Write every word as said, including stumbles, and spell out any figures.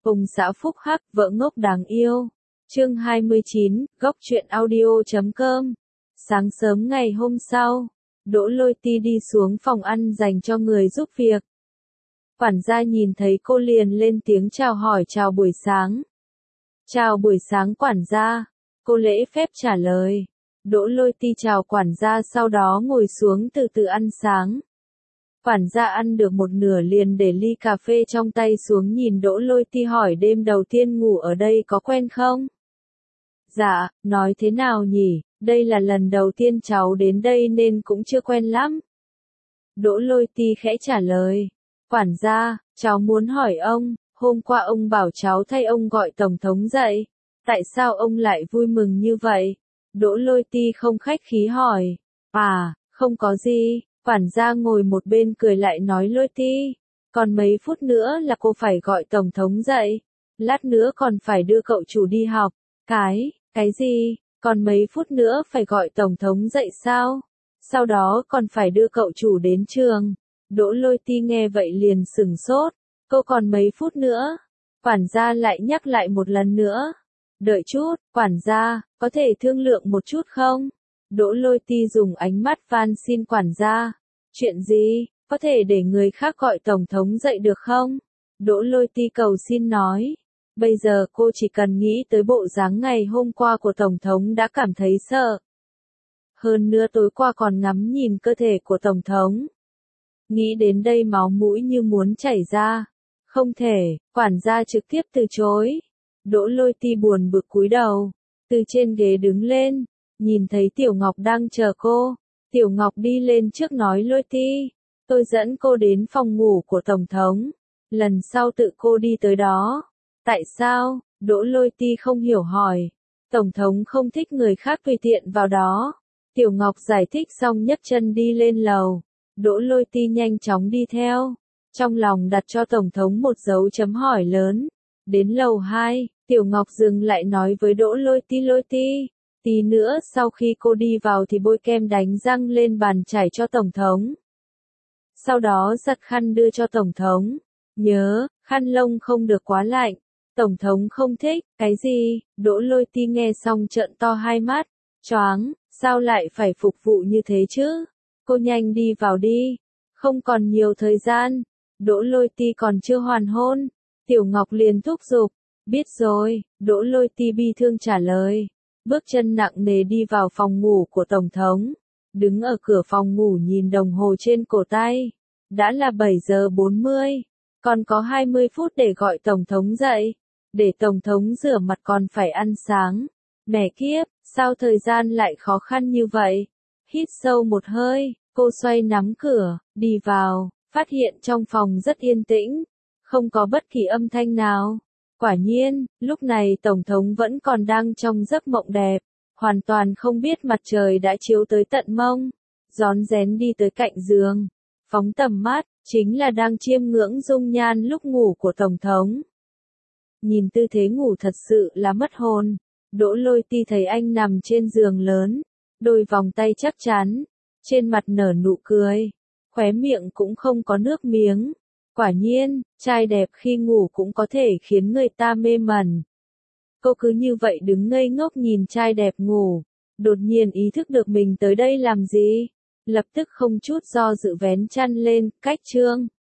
Ông xã phúc hắc, vợ ngốc đáng yêu. Chương hai mươi chín, góc truyện audio chấm com. Sáng sớm ngày hôm sau, Đỗ Lôi Ti đi xuống phòng ăn dành cho người giúp việc. Quản gia nhìn thấy cô liền lên tiếng chào hỏi chào buổi sáng. Chào buổi sáng quản gia, cô lễ phép trả lời. Đỗ Lôi Ti chào quản gia sau đó ngồi xuống từ từ ăn sáng. Quản gia ăn được một nửa liền để ly cà phê trong tay xuống nhìn Đỗ Lôi Ti hỏi đêm đầu tiên ngủ ở đây có quen không? Dạ, nói thế nào nhỉ, đây là lần đầu tiên cháu đến đây nên cũng chưa quen lắm. Đỗ Lôi Ti khẽ trả lời. Quản gia, cháu muốn hỏi ông, hôm qua ông bảo cháu thay ông gọi Tổng thống dậy. Tại sao ông lại vui mừng như vậy? Đỗ Lôi Ti không khách khí hỏi. À, không có gì. Quản gia ngồi một bên cười lại nói Lôi Ti, còn mấy phút nữa là cô phải gọi Tổng thống dậy. Lát nữa còn phải đưa cậu chủ đi học. Cái, cái gì? Còn mấy phút nữa phải gọi Tổng thống dậy sao? Sau đó còn phải đưa cậu chủ đến trường. Đỗ Lôi Ti nghe vậy liền sửng sốt. Cô còn mấy phút nữa? Quản gia lại nhắc lại một lần nữa. Đợi chút, quản gia, có thể thương lượng một chút không? Đỗ Lôi Ti dùng ánh mắt van xin quản gia. Chuyện gì, có thể để người khác gọi Tổng thống dậy được không? Đỗ Lôi Ti cầu xin nói. Bây giờ cô chỉ cần nghĩ tới bộ dáng ngày hôm qua của Tổng thống đã cảm thấy sợ. Hơn nữa tối qua còn ngắm nhìn cơ thể của Tổng thống. Nghĩ đến đây máu mũi như muốn chảy ra. Không thể, quản gia trực tiếp từ chối. Đỗ Lôi Ti buồn bực cúi đầu. Từ trên ghế đứng lên. Nhìn thấy Tiểu Ngọc đang chờ cô. Tiểu Ngọc đi lên trước nói Lôi Ti. Tôi dẫn cô đến phòng ngủ của Tổng thống. Lần sau tự cô đi tới đó. Tại sao? Đỗ Lôi Ti không hiểu hỏi. Tổng thống không thích người khác tùy tiện vào đó. Tiểu Ngọc giải thích xong nhấc chân đi lên lầu. Đỗ Lôi Ti nhanh chóng đi theo. Trong lòng đặt cho Tổng thống một dấu chấm hỏi lớn. Đến lầu hai, Tiểu Ngọc dừng lại nói với Đỗ Lôi Ti Lôi Ti. Tí nữa sau khi cô đi vào thì bôi kem đánh răng lên bàn chải cho Tổng thống. Sau đó giặt khăn đưa cho Tổng thống. Nhớ, khăn lông không được quá lạnh. Tổng thống không thích, cái gì? Đỗ Lôi Ti nghe xong trợn to hai mắt. Choáng, sao lại phải phục vụ như thế chứ? Cô nhanh đi vào đi. Không còn nhiều thời gian. Đỗ Lôi Ti còn chưa hoàn hôn. Tiểu Ngọc liền thúc giục. Biết rồi, Đỗ Lôi Ti bi thương trả lời. Bước chân nặng nề đi vào phòng ngủ của Tổng thống. Đứng ở cửa phòng ngủ nhìn đồng hồ trên cổ tay. Đã là bảy giờ bốn mươi. Còn có hai mươi phút để gọi Tổng thống dậy. Để Tổng thống rửa mặt còn phải ăn sáng. Mẹ kiếp, sao thời gian lại khó khăn như vậy? Hít sâu một hơi, cô xoay nắm cửa, đi vào, phát hiện trong phòng rất yên tĩnh. Không có bất kỳ âm thanh nào. Quả nhiên, lúc này Tổng thống vẫn còn đang trong giấc mộng đẹp, hoàn toàn không biết mặt trời đã chiếu tới tận mông, rón rén đi tới cạnh giường, phóng tầm mắt, chính là đang chiêm ngưỡng dung nhan lúc ngủ của Tổng thống. Nhìn tư thế ngủ thật sự là mất hồn, Đỗ Lôi Ti thấy anh nằm trên giường lớn, đôi vòng tay chắc chắn, trên mặt nở nụ cười, khóe miệng cũng không có nước miếng. Quả nhiên, trai đẹp khi ngủ cũng có thể khiến người ta mê mẩn. Cô cứ như vậy đứng ngây ngốc nhìn trai đẹp ngủ, đột nhiên ý thức được mình tới đây làm gì, lập tức không chút do dự vén chăn lên, cách chương.